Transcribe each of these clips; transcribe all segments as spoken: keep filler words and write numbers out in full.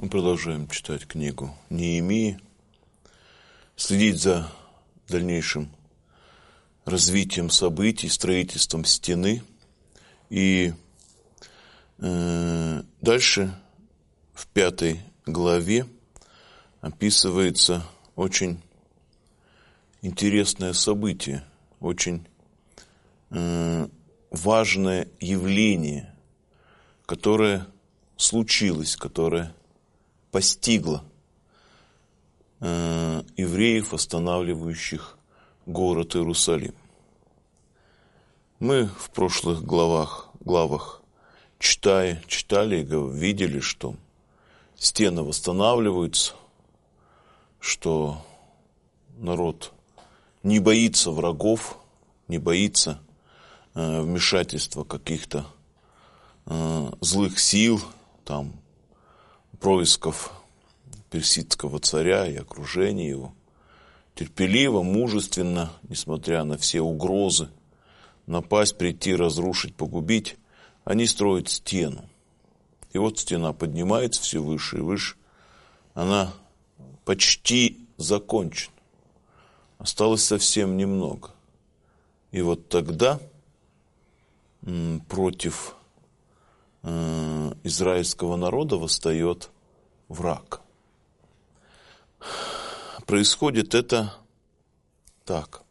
Мы продолжаем читать книгу Неемии, следить за дальнейшим развитием событий, строительством стены. И э, дальше в пятой главе описывается очень интересное событие, очень э, важное явление, которое случилось, которое постигло э, евреев, останавливающих город Иерусалим. Мы в прошлых главах, главах читая, читали и видели, что стены восстанавливаются, что народ не боится врагов, не боится э, вмешательства каких-то э, злых сил, там, происков персидского царя и окружения его. Терпеливо, мужественно, несмотря на все угрозы, напасть, прийти, разрушить, погубить, они строят стену. И вот стена поднимается все выше и выше. Она почти закончена. Осталось совсем немного. И вот тогда м, против э, израильского народа восстает враг. Происходит это так.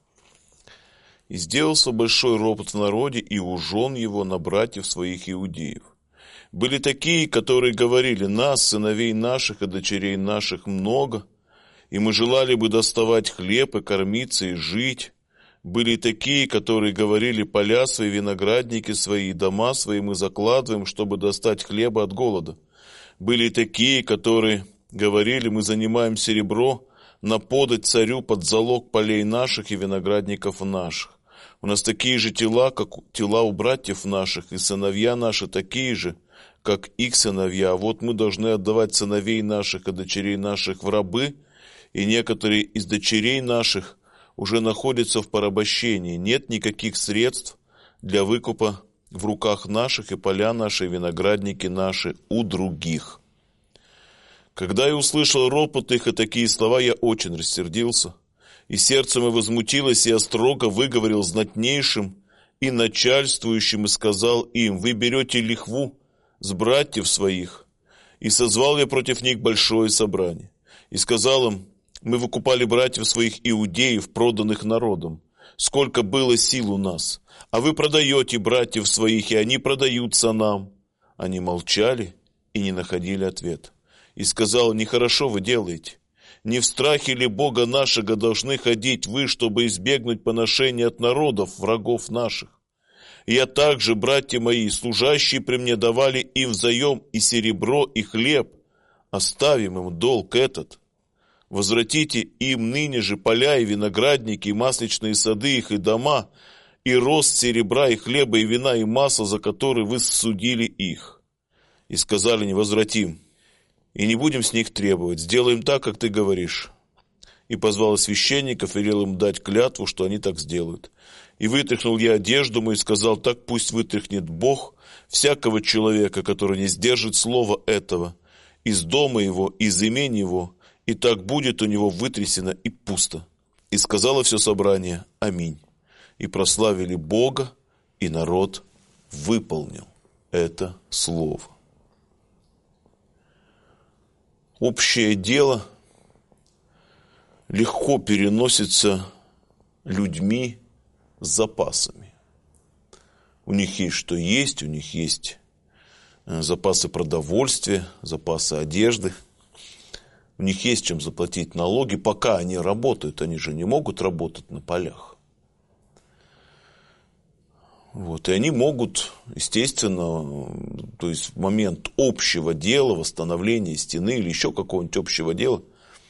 «И сделался большой ропот в народе, и у жен его на братьев своих иудеев. Были такие, которые говорили: нас, сыновей наших и дочерей наших, много, и мы желали бы доставать хлеб и кормиться и жить. Были такие, которые говорили: поля свои, виноградники свои, дома свои мы закладываем, чтобы достать хлеба от голода. Были такие, которые говорили: мы занимаем серебро на подать царю под залог полей наших и виноградников наших. У нас такие же тела, как тела у братьев наших, и сыновья наши такие же, как их сыновья. А вот мы должны отдавать сыновей наших и дочерей наших в рабы, и некоторые из дочерей наших уже находятся в порабощении. Нет никаких средств для выкупа в руках наших, и поля наши, и виноградники наши у других. Когда я услышал ропот их и такие слова, я очень рассердился, и сердце мое возмутилось, и я строго выговорил знатнейшим и начальствующим, и сказал им: вы берете лихву с братьев своих. И созвал я против них большое собрание, и сказал им: мы выкупали братьев своих иудеев, проданных народом, сколько было сил у нас, а вы продаете братьев своих, и они продаются нам. Они молчали и не находили ответа. И сказал: нехорошо вы делаете. Не в страхе ли Бога нашего должны ходить вы, чтобы избегнуть поношения от народов, врагов наших? И я также, братья мои, служащие при мне, давали им взаем и серебро, и хлеб. Оставим им долг этот. Возвратите им ныне же поля и виноградники, и масличные сады их, и дома, и рост серебра, и хлеба, и вина, и масла, за которые вы судили их. И сказали: не возвратим, и не будем с них требовать, сделаем так, как ты говоришь. И позвал священников, и велел им дать клятву, что они так сделают. И вытряхнул я одежду мою, и сказал: так пусть вытряхнет Бог всякого человека, который не сдержит слова этого, из дома его, из имени его, и так будет у него вытрясено и пусто. И сказало все собрание: аминь. И прославили Бога, и народ выполнил это слово. Общее дело легко переносится людьми с запасами. У них есть что есть, у них есть запасы продовольствия, запасы одежды. У них есть чем заплатить налоги, пока они работают. Они же не могут работать на полях. Вот. И они могут, естественно, то есть в момент общего дела, восстановления стены или еще какого-нибудь общего дела,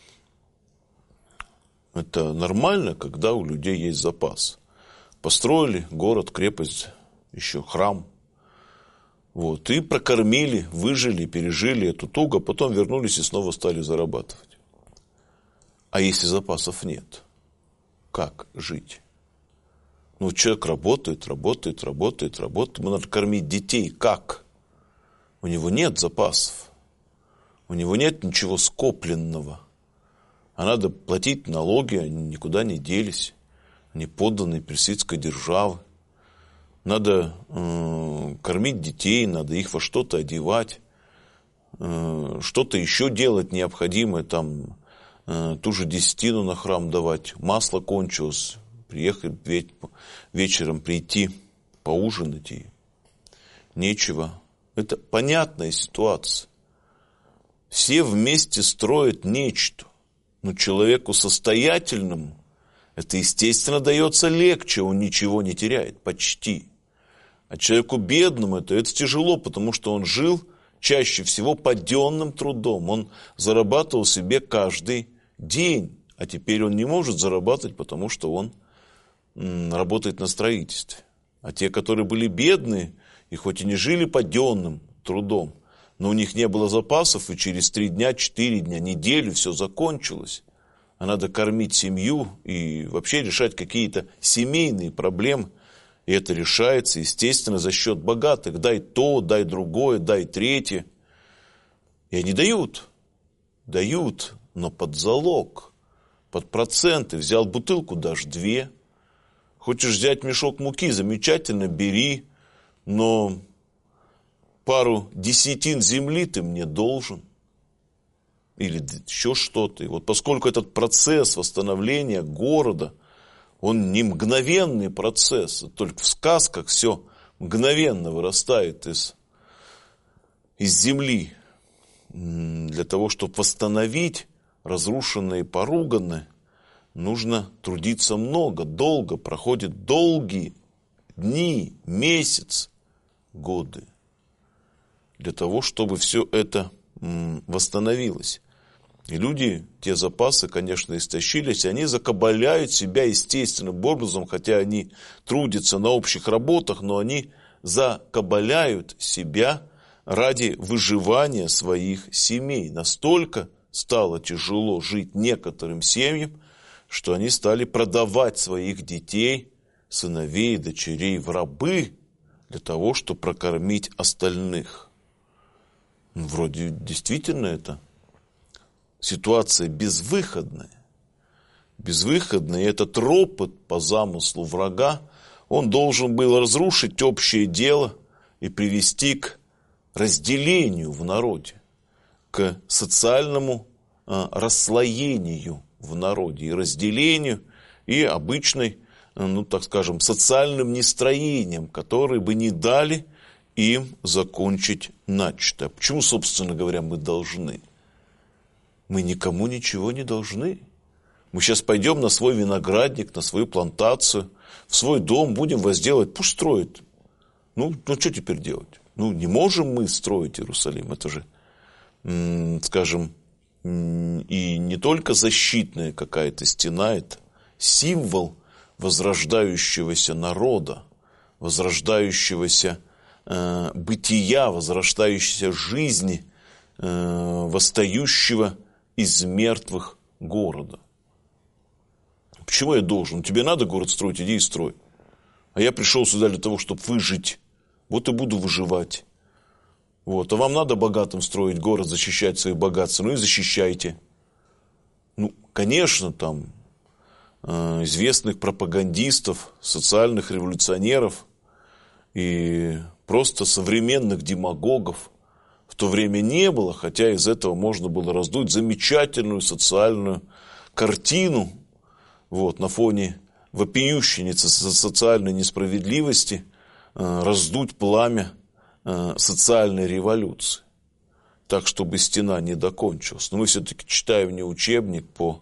это нормально, когда у людей есть запас. Построили город, крепость, еще храм. Вот. И прокормили, выжили, пережили эту тугу, потом вернулись и снова стали зарабатывать. А если запасов нет, как жить? Ну, человек работает, работает, работает, работает. Ему надо кормить детей. Как? У него нет запасов. у него нет ничего скопленного. А надо платить налоги, они никуда не делись. Они подданные персидской державы. Надо э, кормить детей, надо их во что-то одевать. Э, что-то еще делать необходимое, там, э, ту же десятину на храм давать. Масло кончилось, приехать вечером, прийти, поужинать и нечего. Это понятная ситуация. Все вместе строят нечто. Но человеку состоятельному это, естественно, дается легче, он ничего не теряет, почти. А человеку бедному это, это тяжело, потому что он жил чаще всего паденным трудом. Он зарабатывал себе каждый день, а теперь он не может зарабатывать, потому что он м, работает на строительстве. А те, которые были бедные, и хоть и не жили паденным трудом, но у них не было запасов, и через три дня, четыре дня, неделю все закончилось. А надо кормить семью и вообще решать какие-то семейные проблемы. И это решается, естественно, за счет богатых. Дай то, дай другое, дай третье. И они дают. Дают, но под залог, под проценты. Взял бутылку, дашь две. Хочешь взять мешок муки, замечательно, бери. Но пару десятин земли ты мне должен. Или еще что-то. И вот поскольку этот процесс восстановления города, он не мгновенный процесс, только в сказках все мгновенно вырастает из, из земли. Для того, чтобы восстановить разрушенное и поруганное, нужно трудиться много, долго, проходят долгие дни, месяцы, годы. Для того, чтобы все это восстановилось. И люди, те запасы, конечно, истощились, и они закабаляют себя естественным образом, хотя они трудятся на общих работах, но они закабаляют себя ради выживания своих семей. Настолько стало тяжело жить некоторым семьям, что они стали продавать своих детей, сыновей и дочерей в рабы для того, чтобы прокормить остальных. Вроде действительно это ситуация безвыходная. Безвыходная. И этот ропот по замыслу врага, он должен был разрушить общее дело и привести к разделению в народе, к социальному а, расслоению в народе, и разделению, и обычной, ну так скажем, социальным нестроением, которые бы не дали им закончить начатое. Почему, собственно говоря, мы должны? Мы никому ничего не должны. Мы сейчас пойдем на свой виноградник, на свою плантацию, в свой дом, будем возделывать, пусть строят. Ну, ну что теперь делать? Ну, не можем мы строить Иерусалим. Это же, м- скажем, м- и не только защитная какая-то стена, это символ возрождающегося народа, возрождающегося э, бытия, возрождающейся жизни, э, восстающего из мертвых города. Почему я должен? Тебе надо город строить, иди и строй. А я пришел сюда для того, чтобы выжить. Вот и буду выживать. Вот. А вам надо богатым строить город, защищать свои богатства. Ну и защищайте. Ну, конечно, там э, известных пропагандистов, социальных революционеров и просто современных демагогов в то время не было, хотя из этого можно было раздуть замечательную социальную картину, вот, на фоне вопиющей социальной несправедливости, э, раздуть пламя э, социальной революции, так, чтобы стена не докончилась. Но мы все-таки читаем не учебник по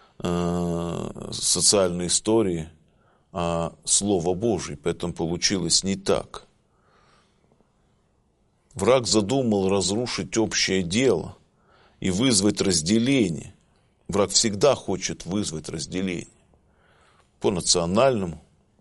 э, социальной истории, а Слово Божие, поэтому получилось не так. Враг задумал разрушить общее дело и вызвать разделение. Враг всегда хочет вызвать разделение по национальному,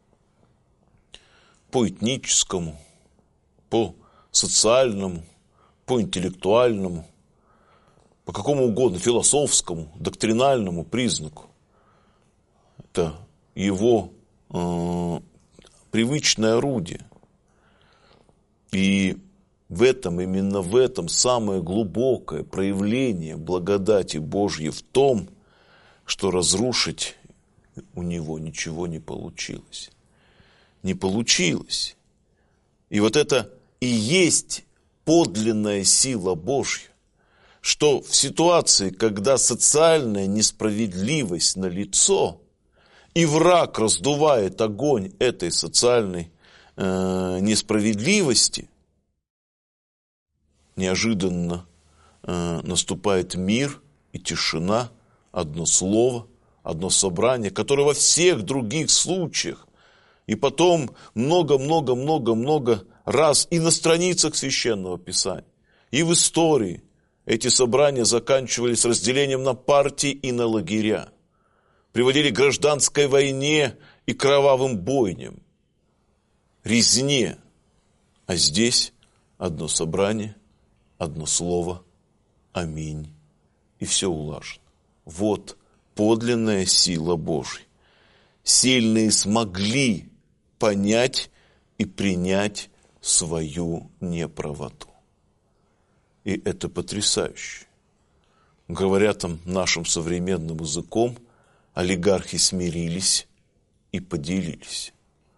по этническому, по социальному, по интеллектуальному, по какому угодно, философскому, доктринальному признаку. Это его э, привычное орудие. И В этом, именно в этом самое глубокое проявление благодати Божьей в том, что разрушить у него ничего не получилось. Не получилось. И вот это и есть подлинная сила Божья, что в ситуации, когда социальная несправедливость налицо, и враг раздувает огонь этой социальной э, несправедливости, неожиданно э, наступает мир и тишина, одно слово, одно собрание, которое во всех других случаях, и потом много-много-много-много раз и на страницах Священного Писания, и в истории эти собрания заканчивались разделением на партии и на лагеря, приводили к гражданской войне и кровавым бойням, резне. А здесь одно собрание, одно слово, аминь, и все улажено. Вот подлинная сила Божья. Сильные смогли понять и принять свою неправоту. И это потрясающе. Говоря там нашим современным языком, олигархи смирились и поделились.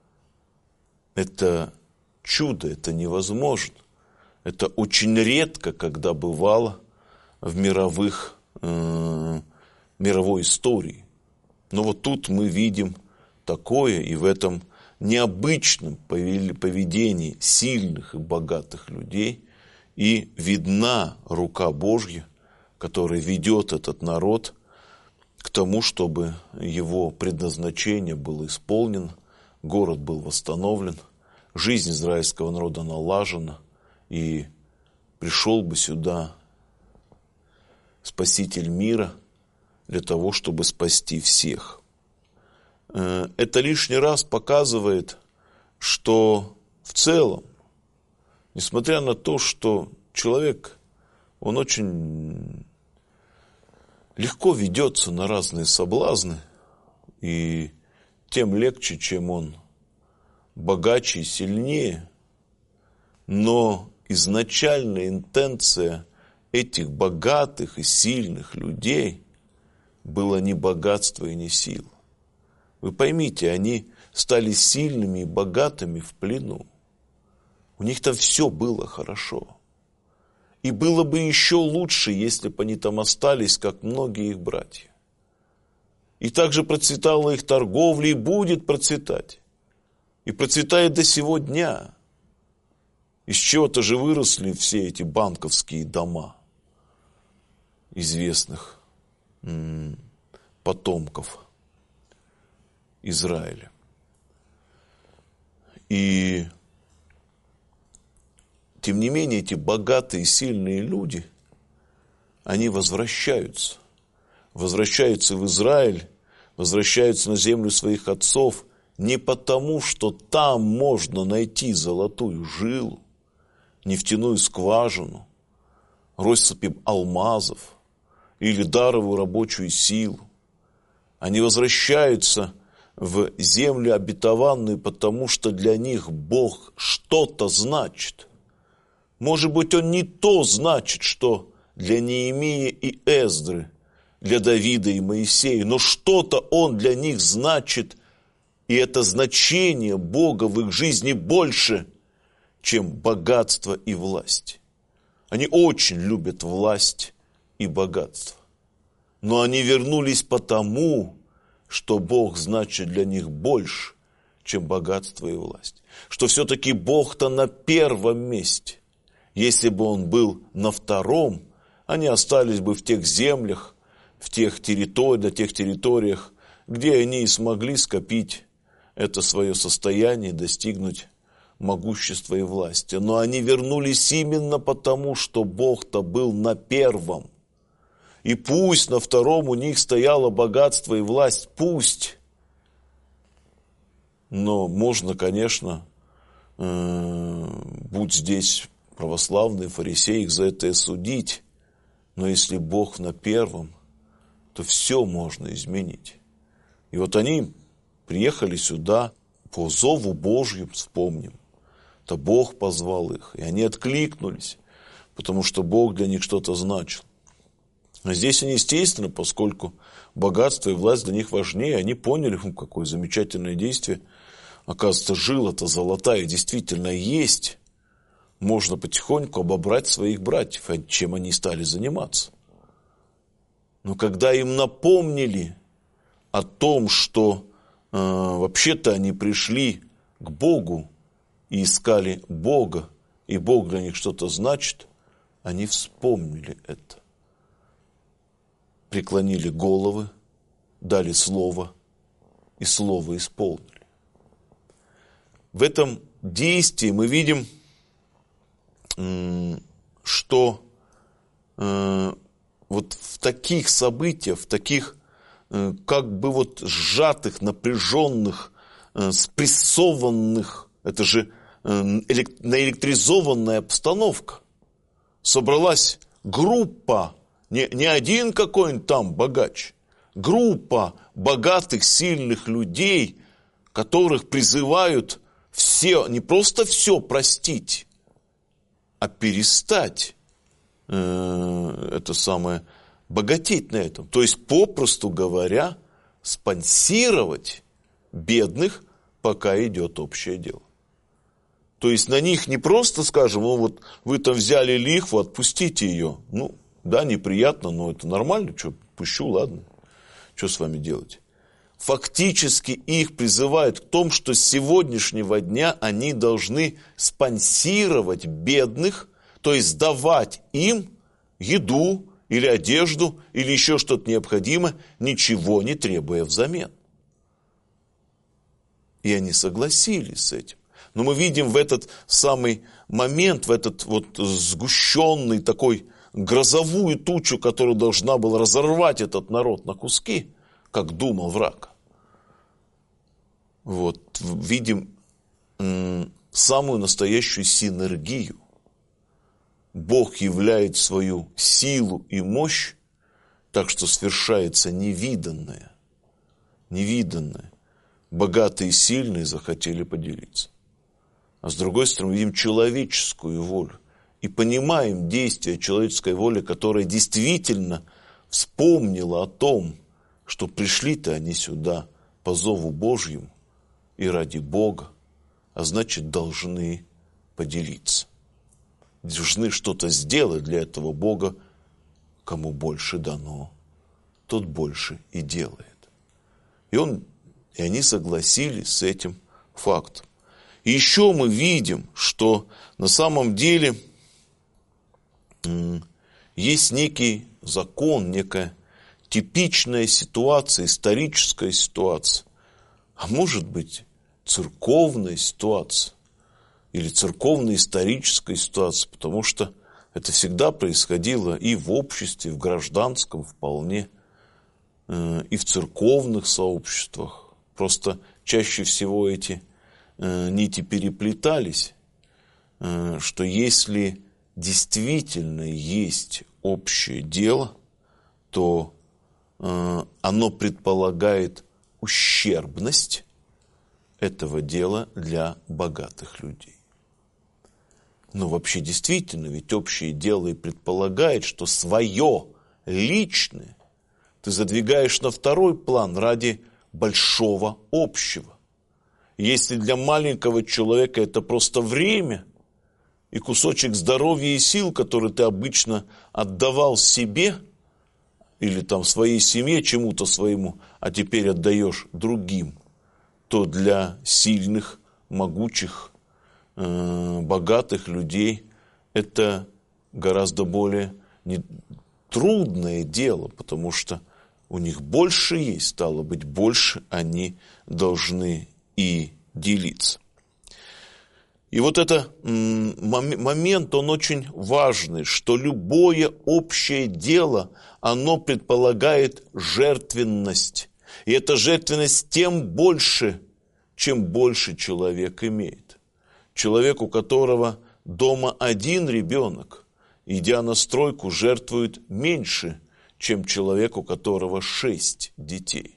Это чудо, это невозможно. Это очень редко, когда бывало в мировых, э, мировой истории. Но вот тут мы видим такое, и в этом необычном поведении сильных и богатых людей и видна рука Божья, которая ведет этот народ к тому, чтобы его предназначение было исполнено, город был восстановлен, жизнь израильского народа налажена, и пришел бы сюда Спаситель мира для того, чтобы спасти всех. Это лишний раз показывает, что в целом, несмотря на то, что человек, он очень легко ведется на разные соблазны, и тем легче, чем он богаче и сильнее, но изначальная интенция этих богатых и сильных людей была не богатство и не сила. Вы поймите, они стали сильными и богатыми в плену. У них там все было хорошо. И было бы еще лучше, если бы они там остались, как многие их братья. И также процветала их торговля и будет процветать. И процветает до сего дня. Из чего-то же выросли все эти банковские дома известных м- потомков Израиля. И тем не менее эти богатые и сильные люди, они возвращаются. Возвращаются в Израиль, возвращаются на землю своих отцов не потому, что там можно найти золотую жилу, нефтяную скважину, россыпи алмазов или даровую рабочую силу. Они возвращаются в землю обетованную, потому что для них Бог что-то значит. Может быть, Он не то значит, что для Неемии и Эздры, для Давида и Моисея, но что-то Он для них значит, и это значение Бога в их жизни больше, чем богатство и власть. Они очень любят власть и богатство. Но они вернулись потому, что Бог значит для них больше, чем богатство и власть. Что все-таки Бог-то на первом месте. Если бы Он был на втором, они остались бы в тех землях, в тех территориях, на тех территориях, где они и смогли скопить это свое состояние, достигнуть могущества и власти. Но они вернулись именно потому, что Бог-то был на первом. И пусть на втором у них стояло богатство и власть, пусть. Но можно, конечно, будь здесь православные фарисеи, их за это и судить. Но если Бог на первом, то все можно изменить. И вот они приехали сюда по зову Божьему, вспомним. Это Бог позвал их, и они откликнулись, потому что Бог для них что-то значил. А здесь они, естественно, поскольку богатство и власть для них важнее, они поняли, какое замечательное действие. Оказывается, жила-то золотая действительно есть. Можно потихоньку обобрать своих братьев, чем они стали заниматься. Но когда им напомнили о том, что э, вообще-то они пришли к Богу и искали Бога, и Бог для них что-то значит, они вспомнили это. Преклонили головы, дали слово, и слово исполнили. В этом действии мы видим, что э, вот в таких событиях, в таких э, как бы вот сжатых, напряженных, э, спрессованных, это же э, элек, наэлектризованная обстановка, собралась группа, не, не один какой-нибудь там богач, группа богатых, сильных людей, которых призывают все, не просто все простить, а перестать э, это самое, богатеть на этом. То есть, попросту говоря, спонсировать бедных, пока идет общее дело. То есть, на них не просто скажем, ну вот вы там взяли лихву, отпустите ее. Ну, да, неприятно, но это нормально, что, пущу, ладно. Что с вами делать? Фактически их призывают к тому, что с сегодняшнего дня они должны спонсировать бедных, то есть давать им еду или одежду, или еще что-то необходимое, ничего не требуя взамен. И они согласились с этим. Но мы видим в этот самый момент, в этот вот сгущенный такой грозовую тучу, которая должна была разорвать этот народ на куски, как думал враг. Вот, видим м, самую настоящую синергию. Бог являет свою силу и мощь, так что свершается невиданное. Невиданное. Богатые и сильные захотели поделиться. А с другой стороны, мы видим человеческую волю. И понимаем действие человеческой воли, которая действительно вспомнила о том, что пришли-то они сюда по зову Божьему и ради Бога, а значит, должны поделиться. Должны что-то сделать для этого Бога. Кому больше дано, тот больше и делает. И, он, и они согласились с этим фактом. И еще мы видим, что на самом деле м, есть некий закон, некая типичная ситуация, историческая ситуация, а может быть церковная ситуация или церковно-историческая ситуация, потому что это всегда происходило и в обществе, и в гражданском вполне, и в церковных сообществах. Просто чаще всего эти нити переплетались, что если действительно есть общее дело, то оно предполагает ущербность этого дела для богатых людей. Но вообще действительно, ведь общее дело и предполагает, что свое личное ты задвигаешь на второй план ради большого общего. Если для маленького человека это просто время и кусочек здоровья и сил, который ты обычно отдавал себе или там своей семье, чему-то своему, а теперь отдаешь другим, то для сильных, могучих, богатых людей это гораздо более трудное дело, потому что у них больше есть, стало быть, больше они должны и делиться. И вот этот момент, он очень важный, что любое общее дело, оно предполагает жертвенность. И эта жертвенность тем больше, чем больше человек имеет. Человек, у которого дома один ребенок, идя на стройку, жертвует меньше, чем человек, у которого шесть детей.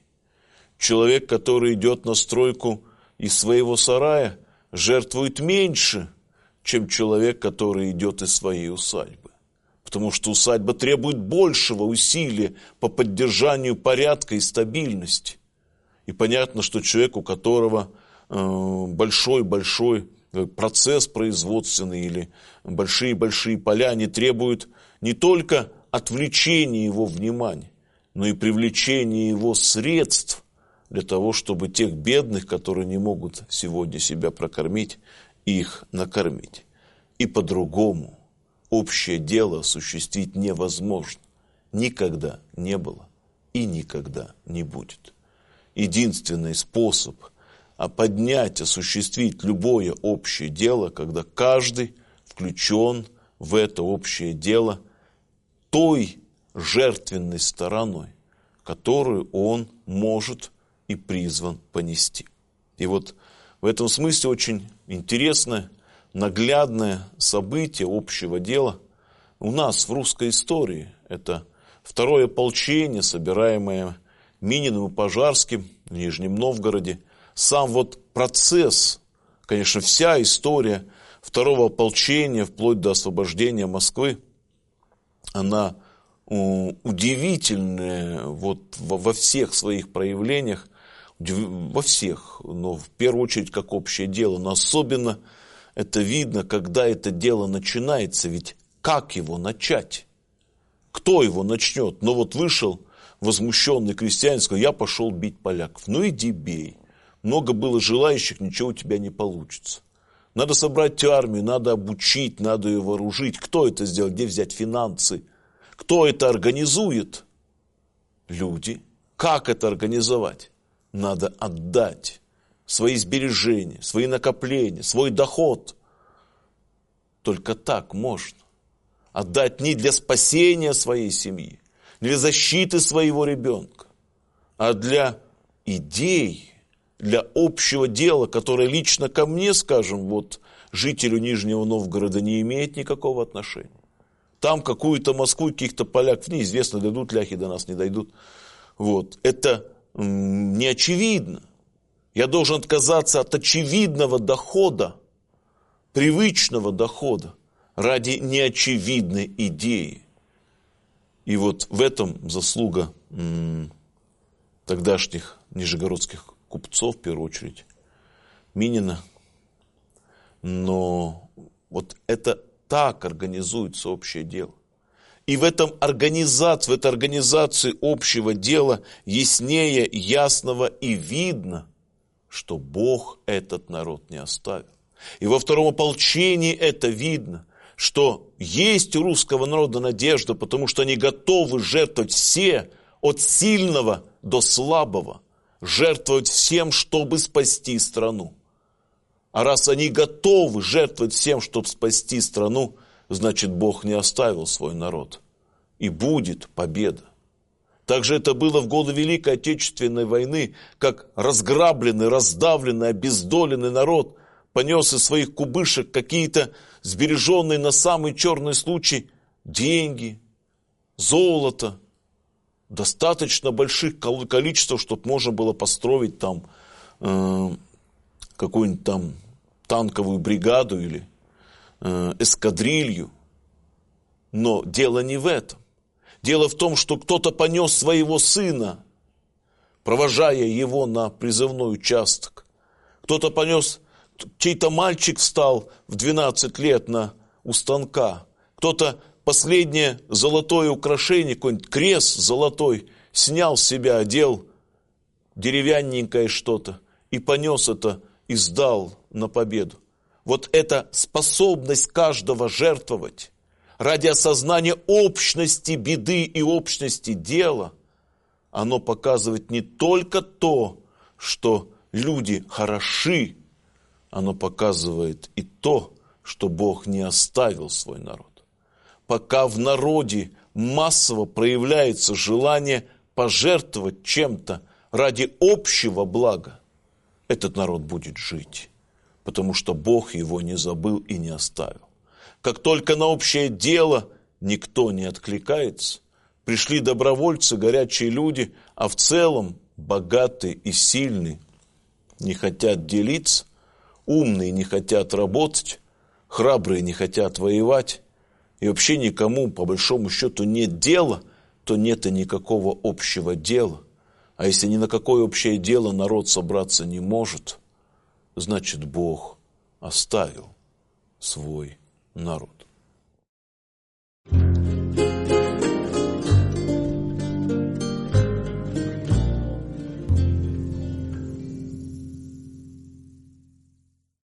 Человек, который идет на стройку из своего сарая, жертвует меньше, чем человек, который идет из своей усадьбы. Потому что усадьба требует большего усилия по поддержанию порядка и стабильности. И понятно, что человек, у которого большой-большой процесс производственный или большие-большие поля, они требуют не только отвлечения его внимания, но и привлечения его средств для того, чтобы тех бедных, которые не могут сегодня себя прокормить, их накормить. И по-другому общее дело осуществить невозможно. Никогда не было и никогда не будет. Единственный способ поднять, осуществить любое общее дело, когда каждый включен в это общее дело той жертвенной стороной, которую он может и призван понести. И вот в этом смысле очень интересное, наглядное событие общего дела у нас в русской истории. Это второе ополчение, собираемое Мининым и Пожарским в Нижнем Новгороде. Сам вот процесс, конечно, вся история второго ополчения, вплоть до освобождения Москвы, она удивительная вот во всех своих проявлениях, во всех, но в первую очередь как общее дело, но особенно это видно, когда это дело начинается, ведь как его начать? Кто его начнет? Ну вот вышел возмущенный крестьянин, сказал: я пошел бить поляков. Ну иди бей. Много было желающих, ничего у тебя не получится. Надо собрать армию, надо обучить, надо ее вооружить. Кто это сделает? Где взять финансы? Кто это организует? Люди. Как это организовать? Надо отдать свои сбережения, свои накопления, свой доход. Только так можно. Отдать не для спасения своей семьи, не для защиты своего ребенка, а для идей, для общего дела, которое лично ко мне, скажем, вот жителю Нижнего Новгорода не имеет никакого отношения. Там какую-то Москву, каких-то поляков, неизвестно, дойдут ляхи до нас, не дойдут. Вот. Это м- не очевидно. Я должен отказаться от очевидного дохода, привычного дохода, ради неочевидной идеи. И вот в этом заслуга м- тогдашних нижегородских купцов, в первую очередь, Минина. Но вот это так организуется общее дело. И в этом организации, в этой организации общего дела яснее, ясного и видно, что Бог этот народ не оставил. И во втором ополчении это видно, что есть у русского народа надежда, потому что они готовы жертвовать все, от сильного до слабого, жертвовать всем, чтобы спасти страну. А раз они готовы жертвовать всем, чтобы спасти страну, значит, Бог не оставил свой народ. И будет победа. Также это было в годы Великой Отечественной войны, как разграбленный, раздавленный, обездоленный народ понес из своих кубышек какие-то сбереженные на самый черный случай деньги, золото, достаточно больших количеств, чтобы можно было построить там э, какую-нибудь там танковую бригаду или э, эскадрилью. Но дело не в этом. Дело в том, что кто-то понес своего сына, провожая его на призывной участок. Кто-то понес, чей-то мальчик встал в двенадцать лет на, у станка. Кто-то последнее золотое украшение, какой-нибудь крест золотой, снял с себя, одел деревянненькое что-то и понес это и сдал на победу. Вот эта способность каждого жертвовать ради осознания общности беды и общности дела, оно показывает не только то, что люди хороши, оно показывает и то, что Бог не оставил свой народ. Пока в народе массово проявляется желание пожертвовать чем-то ради общего блага, этот народ будет жить, потому что Бог его не забыл и не оставил. Как только на общее дело никто не откликается, пришли добровольцы, горячие люди, а в целом богатые и сильные не хотят делиться, умные не хотят работать, храбрые не хотят воевать, и вообще никому, по большому счету, нет дела, то нет и никакого общего дела. А если ни на какое общее дело народ собраться не может, значит, Бог оставил свой народ.